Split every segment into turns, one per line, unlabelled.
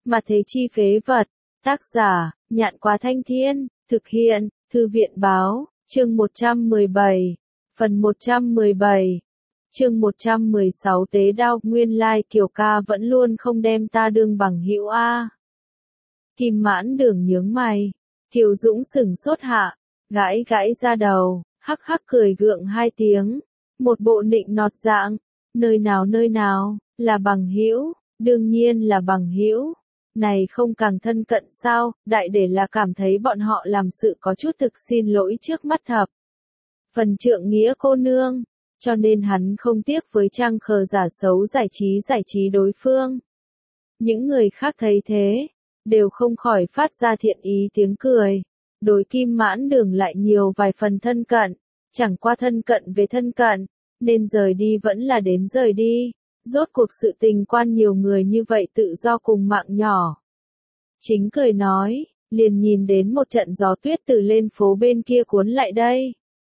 Mà thế chi phế vật. Tác giả, Nhạn Quá Thanh Thiên, thực hiện, Thư viện báo, chương 117, phần 117, chương 116 tế đao, nguyên lai Kiều ca vẫn luôn không đem ta đương bằng hữu a. Kim Mãn Đường nhướng mày, Kiều Dũng sửng sốt hạ, gãi gãi ra đầu, hắc hắc cười gượng hai tiếng, một bộ nịnh nọt dạng, nơi nào, là bằng hữu, đương nhiên là bằng hữu. Này không càng thân cận sao, đại để là cảm thấy bọn họ làm sự có chút thực xin lỗi trước mắt thập. Phần trượng nghĩa cô nương, cho nên hắn không tiếc với trang khờ giả xấu giải trí đối phương. Những người khác thấy thế, đều không khỏi phát ra thiện ý tiếng cười. Đối Kim Mãn Đường lại nhiều vài phần thân cận, chẳng qua thân cận về thân cận, nên rời đi vẫn là đến rời đi. Rốt cuộc sự tình quan nhiều người như vậy tự do cùng mạng nhỏ. Chính cười nói, liền nhìn đến một trận gió tuyết từ lên phố bên kia cuốn lại đây.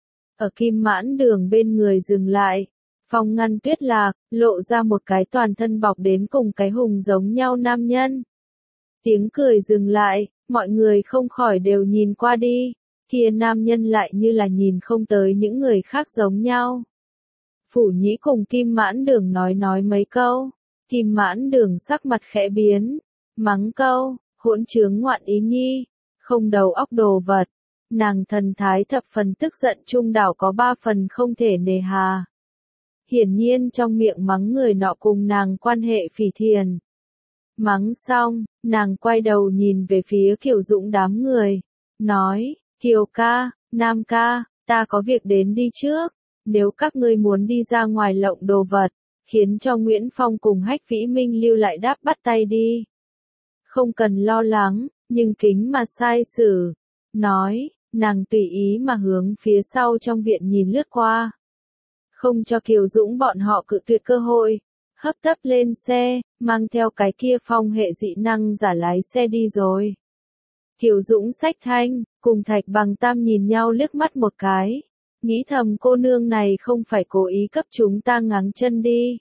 Ở Kim Mãn Đường bên người dừng lại, phong ngăn tuyết lạc, lộ ra một cái toàn thân bọc đến cùng cái hùng giống nhau nam nhân. Tiếng cười dừng lại, mọi người không khỏi đều nhìn qua đi, kia nam nhân lại như là nhìn không tới những người khác giống nhau. Phủ Nhĩ cùng Kim Mãn Đường nói mấy câu, Kim Mãn Đường sắc mặt khẽ biến, mắng câu, hỗn trướng ngoạn ý nhi, không đầu óc đồ vật. Nàng thần thái thập phần tức giận trung đảo có 3 phần không thể nề hà. Hiển nhiên trong miệng mắng người nọ cùng nàng quan hệ phỉ thiền. Mắng xong, nàng quay đầu nhìn về phía Kiều Dũng đám người, nói, Kiều ca, Nam ca, ta có việc đến đi trước. Nếu các ngươi muốn đi ra ngoài lộng đồ vật, khiến cho Nguyễn Phong cùng Hách Vĩ Minh lưu lại đáp bắt tay đi. Không cần lo lắng, nhưng kính mà sai xử. Nói, nàng tùy ý mà hướng phía sau trong viện nhìn lướt qua. Không cho Kiều Dũng bọn họ cự tuyệt cơ hội, hấp tấp lên xe, mang theo cái kia Phong hệ dị năng giả lái xe đi rồi. Kiều Dũng xách thanh, cùng Thạch Bằng Tam nhìn nhau liếc mắt một cái. Nghĩ thầm cô nương này không phải cố ý cấp chúng ta ngáng chân đi.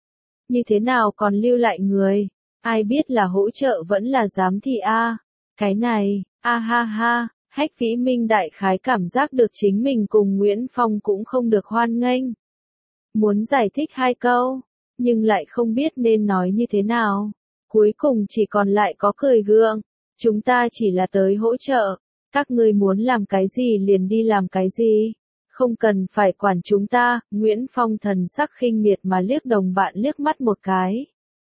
Như thế nào còn lưu lại người, ai biết là hỗ trợ vẫn là giám thị a. Cái này, a ha ha, Hách Vĩ Minh đại khái cảm giác được chính mình cùng Nguyễn Phong cũng không được hoan nghênh. Muốn giải thích 2 câu, nhưng lại không biết nên nói như thế nào. Cuối cùng chỉ còn lại có cười gượng, chúng ta chỉ là tới hỗ trợ, các ngươi muốn làm cái gì liền đi làm cái gì. Không cần phải quản chúng ta, Nguyễn Phong thần sắc khinh miệt mà liếc đồng bạn liếc mắt một cái.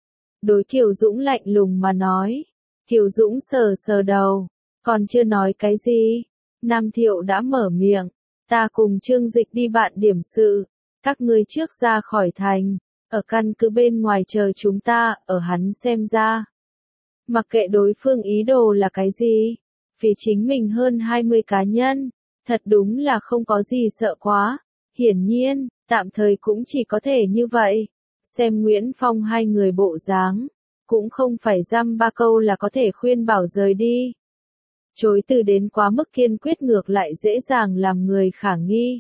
Đối Kiều Dũng lạnh lùng mà nói. Kiều Dũng sờ sờ đầu, còn chưa nói cái gì. Nam Thiệu đã mở miệng, ta cùng Trương Dịch đi bạn điểm sự, các ngươi trước ra khỏi thành, ở căn cứ bên ngoài chờ chúng ta, ở hắn xem ra. Mặc kệ đối phương ý đồ là cái gì, vì chính mình hơn 20 cá nhân. Thật đúng là không có gì sợ quá. Hiển nhiên, tạm thời cũng chỉ có thể như vậy. Xem Nguyễn Phong hai người bộ dáng, cũng không phải dăm 3 câu là có thể khuyên bảo rời đi. Chối từ đến quá mức kiên quyết ngược lại dễ dàng làm người khả nghi.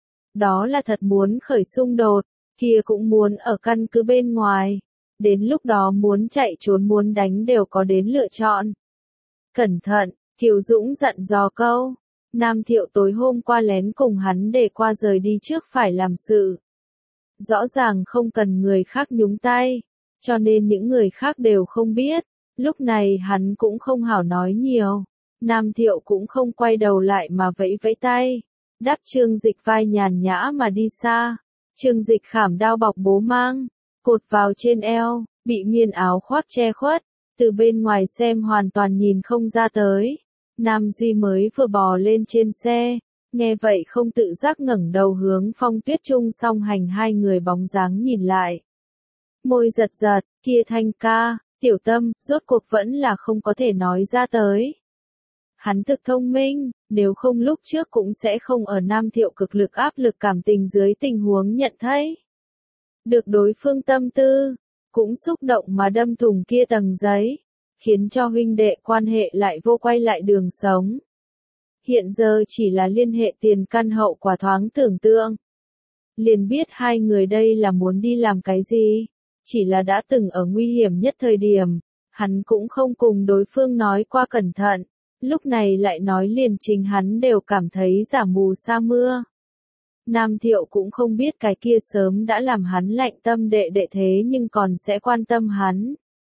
Đó là thật muốn khởi xung đột, kia cũng muốn ở căn cứ bên ngoài. Đến lúc đó muốn chạy trốn muốn đánh đều có đến lựa chọn. Cẩn thận, Kiều Dũng dặn dò câu. Nam Thiệu tối hôm qua lén cùng hắn để qua rời đi trước phải làm sự. Rõ ràng không cần người khác nhúng tay, cho nên những người khác đều không biết. Lúc này hắn cũng không hảo nói nhiều. Nam Thiệu cũng không quay đầu lại mà vẫy vẫy tay. Đắp Trương Dịch vai nhàn nhã mà đi xa. Trương Dịch khảm đao bọc bố mang, cột vào trên eo, bị miên áo khoác che khuất. Từ bên ngoài xem hoàn toàn nhìn không ra tới. Nam Duy mới vừa bò lên trên xe, nghe vậy không tự giác ngẩng đầu hướng Phong Tuyết Trung song hành hai người bóng dáng nhìn lại. Môi giật giật, kia Thanh ca, Tiểu Tâm, rốt cuộc vẫn là không có thể nói ra tới. Hắn thực thông minh, nếu không lúc trước cũng sẽ không ở Nam Thiệu cực lực áp lực cảm tình dưới tình huống nhận thấy. Được đối phương tâm tư, cũng xúc động mà đâm thủng kia tầng giấy. Khiến cho huynh đệ quan hệ lại vô quay lại đường sống. Hiện giờ chỉ là liên hệ tiền căn hậu quả thoáng tưởng tượng. Liền biết hai người đây là muốn đi làm cái gì. Chỉ là đã từng ở nguy hiểm nhất thời điểm, Hắn cũng không cùng đối phương nói qua cẩn thận, lúc này lại nói liền chính hắn đều cảm thấy giả mù sa mưa. Nam Thiệu cũng không biết cái kia sớm đã làm hắn lạnh tâm đệ đệ thế nhưng còn sẽ quan tâm hắn.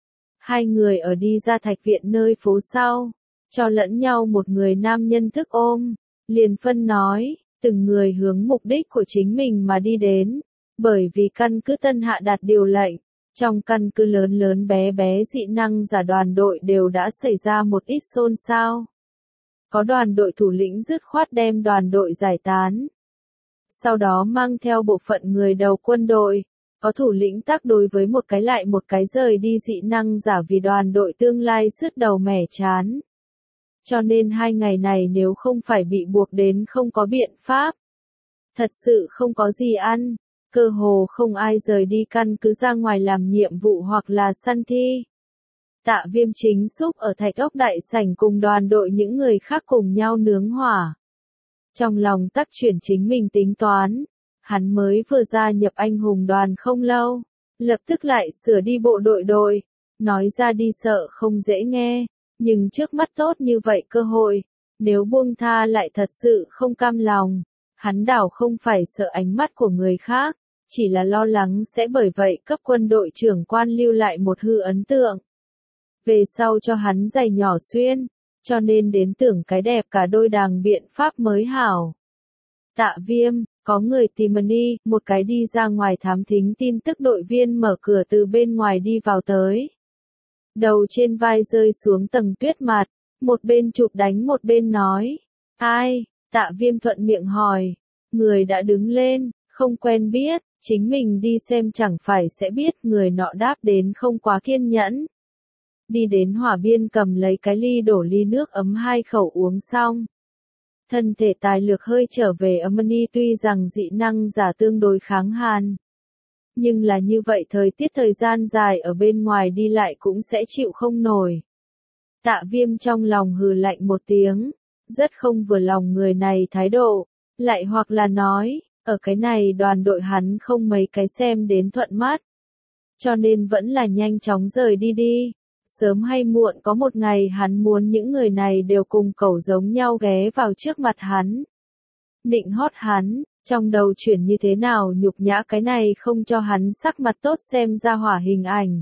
Hai người ở đi ra thạch viện nơi phố sau, cho lẫn nhau một người nam nhân thức ôm, liền phân nói, từng người hướng mục đích của chính mình mà đi đến, bởi vì căn cứ Tân Hạ đạt điều lệnh, trong căn cứ lớn lớn bé bé dị năng giả đoàn đội đều đã xảy ra một ít xôn xao. Có đoàn đội thủ lĩnh dứt khoát đem đoàn đội giải tán. Sau đó mang theo bộ phận người đầu quân đội, có thủ lĩnh tác đối với một cái lại một cái rời đi dị năng giả vì đoàn đội tương lai sứt đầu mẻ chán. Cho nên 2 ngày này nếu không phải bị buộc đến không có biện pháp. Thật sự không có gì ăn, cơ hồ không ai rời đi căn cứ ra ngoài làm nhiệm vụ hoặc là săn thi. Tạ Viêm chính xúc ở thạch ốc đại sảnh cùng đoàn đội những người khác cùng nhau nướng hỏa. Trong lòng tắc chuyển chính mình tính toán, hắn mới vừa gia nhập anh hùng đoàn không lâu, lập tức lại sửa đi bộ đội, nói ra đi sợ không dễ nghe, nhưng trước mắt tốt như vậy cơ hội, nếu buông tha lại thật sự không cam lòng, hắn đảo không phải sợ ánh mắt của người khác, chỉ là lo lắng sẽ bởi vậy cấp quân đội trưởng quan lưu lại một hư ấn tượng. Về sau cho hắn giày nhỏ xuyên, cho nên đến tưởng cái đẹp cả đôi đàng biện pháp mới hảo. Tạ Viêm, có người tìm đi, một cái đi ra ngoài thám thính tin tức đội viên mở cửa từ bên ngoài đi vào tới. Đầu trên vai rơi xuống tầng tuyết mạt, một bên chụp đánh một bên nói. Ai? Tạ Viêm thuận miệng hỏi. Người đã đứng lên, không quen biết, chính mình đi xem chẳng phải sẽ biết, người nọ đáp đến không quá kiên nhẫn. Đi đến hỏa biên cầm lấy cái ly đổ ly nước ấm 2 khẩu uống xong. Thân thể tài lược hơi trở về Amani tuy rằng dị năng giả tương đối kháng hàn. Nhưng là như vậy thời tiết thời gian dài ở bên ngoài đi lại cũng sẽ chịu không nổi. Tạ Viêm trong lòng hừ lạnh một tiếng, rất không vừa lòng người này thái độ, lại hoặc là nói, ở cái này đoàn đội hắn không mấy cái xem đến thuận mắt. Cho nên vẫn là nhanh chóng rời đi. Sớm hay muộn có một ngày hắn muốn những người này đều cùng cẩu giống nhau ghé vào trước mặt hắn. Nịnh hót hắn, trong đầu chuyển như thế nào nhục nhã cái này không cho hắn sắc mặt tốt xem ra hỏa hình ảnh.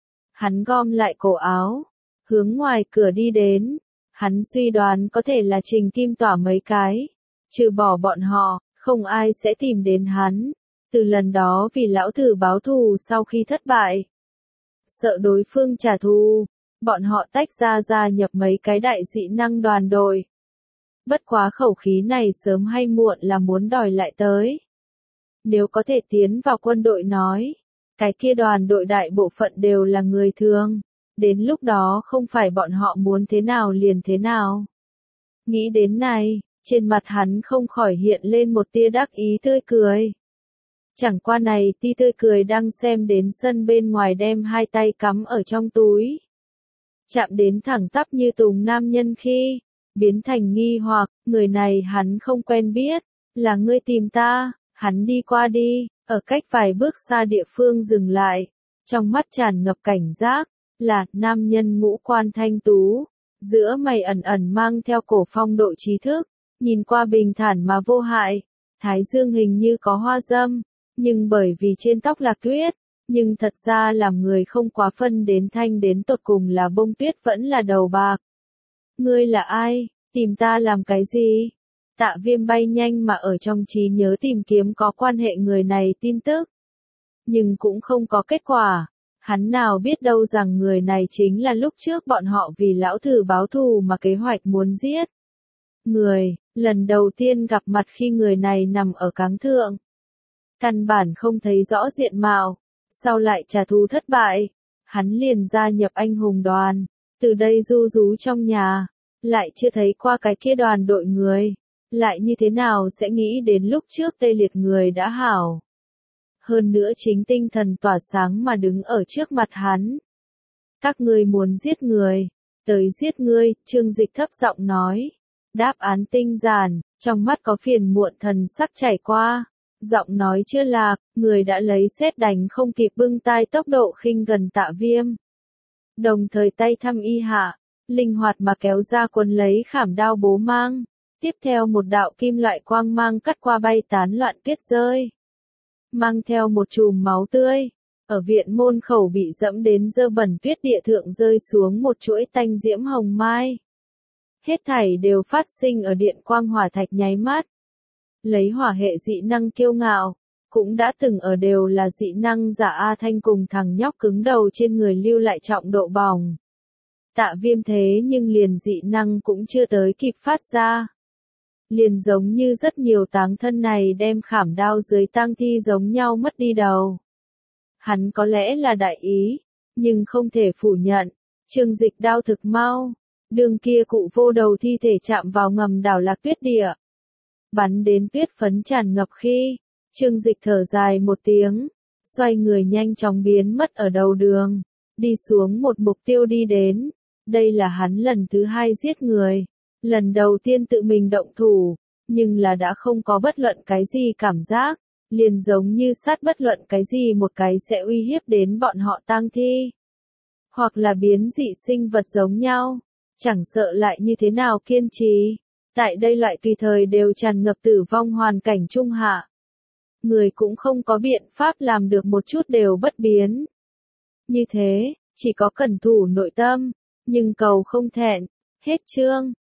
Hắn gom lại cổ áo, hướng ngoài cửa đi đến. Hắn suy đoán có thể là Trình Kim Tỏa mấy cái. Trừ bỏ bọn họ, không ai sẽ tìm đến hắn. Từ lần đó vì lão tử báo thù sau khi thất bại. Sợ đối phương trả thù, bọn họ tách ra gia nhập mấy cái đại dị năng đoàn đội. Bất quá khẩu khí này sớm hay muộn là muốn đòi lại tới. Nếu có thể tiến vào quân đội nói, cái kia đoàn đội đại bộ phận đều là người thường, đến lúc đó không phải bọn họ muốn thế nào liền thế nào. Nghĩ đến này, trên mặt hắn không khỏi hiện lên một tia đắc ý tươi cười. Chẳng qua này ti tươi cười đang xem đến sân bên ngoài đem 2 tay cắm ở trong túi. Chạm đến thẳng tắp như tùng nam nhân khi, biến thành nghi hoặc, người này hắn không quen biết, là ngươi tìm ta, hắn đi qua đi, ở cách vài bước xa địa phương dừng lại, trong mắt tràn ngập cảnh giác, là nam nhân ngũ quan thanh tú, giữa mày ẩn ẩn mang theo cổ phong độ trí thức, nhìn qua bình thản mà vô hại, thái dương hình như có hoa dâm. Nhưng bởi vì trên tóc là tuyết, nhưng thật ra làm người không quá phân đến thanh đến tột cùng là bông tuyết vẫn là đầu bạc. Ngươi là ai? Tìm ta làm cái gì? Tạ Viêm bay nhanh mà ở trong trí nhớ tìm kiếm có quan hệ người này tin tức. Nhưng cũng không có kết quả. Hắn nào biết đâu rằng người này chính là lúc trước bọn họ vì lão thử báo thù mà kế hoạch muốn giết. Người, lần đầu tiên gặp mặt khi người này nằm ở cáng thượng. Căn bản không thấy rõ diện mạo, sau lại trả thù thất bại, hắn liền gia nhập anh hùng đoàn, từ đây du rú trong nhà, lại chưa thấy qua cái kia đoàn đội người, lại như thế nào sẽ nghĩ đến lúc trước tê liệt người đã hảo. Hơn nữa chính tinh thần tỏa sáng mà đứng ở trước mặt hắn. Các ngươi muốn giết người, tới giết ngươi, Trương Dịch thấp giọng nói. Đáp án tinh giản, trong mắt có phiền muộn thần sắc chảy qua. Giọng nói chưa lạc, người đã lấy sét đánh không kịp bưng tai tốc độ khinh gần Tạ Viêm. đồng thời tay thăm y hạ, linh hoạt mà kéo ra quấn lấy khảm đao bố mang. Tiếp theo một đạo kim loại quang mang cắt qua bay tán loạn tuyết rơi. Mang theo một chùm máu tươi. Ở viện môn khẩu bị dẫm đến dơ bẩn tuyết địa thượng rơi xuống một chuỗi tanh diễm hồng mai. Hết thảy đều phát sinh ở điện quang hỏa thạch nháy mắt. Lấy hỏa hệ dị năng kiêu ngạo, cũng đã từng ở đều là dị năng giả A Thanh cùng thằng nhóc cứng đầu trên người lưu lại trọng độ bỏng. Tạ Viêm thế nhưng liền dị năng cũng chưa tới kịp phát ra. Liền giống như rất nhiều táng thân này đem khảm đao dưới tang thi giống nhau mất đi đầu. Hắn có lẽ là đại ý, nhưng không thể phủ nhận, Trương Dịch đao thực mau. Đường kia cụ vô đầu thi thể chạm vào ngầm đảo lạc tuyết địa. Bắn đến tuyết phấn tràn ngập khi, Trương Dịch thở dài một tiếng, xoay người nhanh chóng biến mất ở đầu đường, đi xuống một mục tiêu đi đến. Đây là hắn lần thứ 2 giết người, lần đầu tiên tự mình động thủ, nhưng là đã không có bất luận cái gì cảm giác, liền giống như sát bất luận cái gì một cái sẽ uy hiếp đến bọn họ tang thi. Hoặc là biến dị sinh vật giống nhau, chẳng sợ lại như thế nào kiên trì. Tại đây loại tùy thời đều tràn ngập tử vong hoàn cảnh trung hạ. Người cũng không có biện pháp làm được một chút đều bất biến. Như thế, chỉ có cẩn thủ nội tâm, nhưng cầu không thẹn. Hết chương.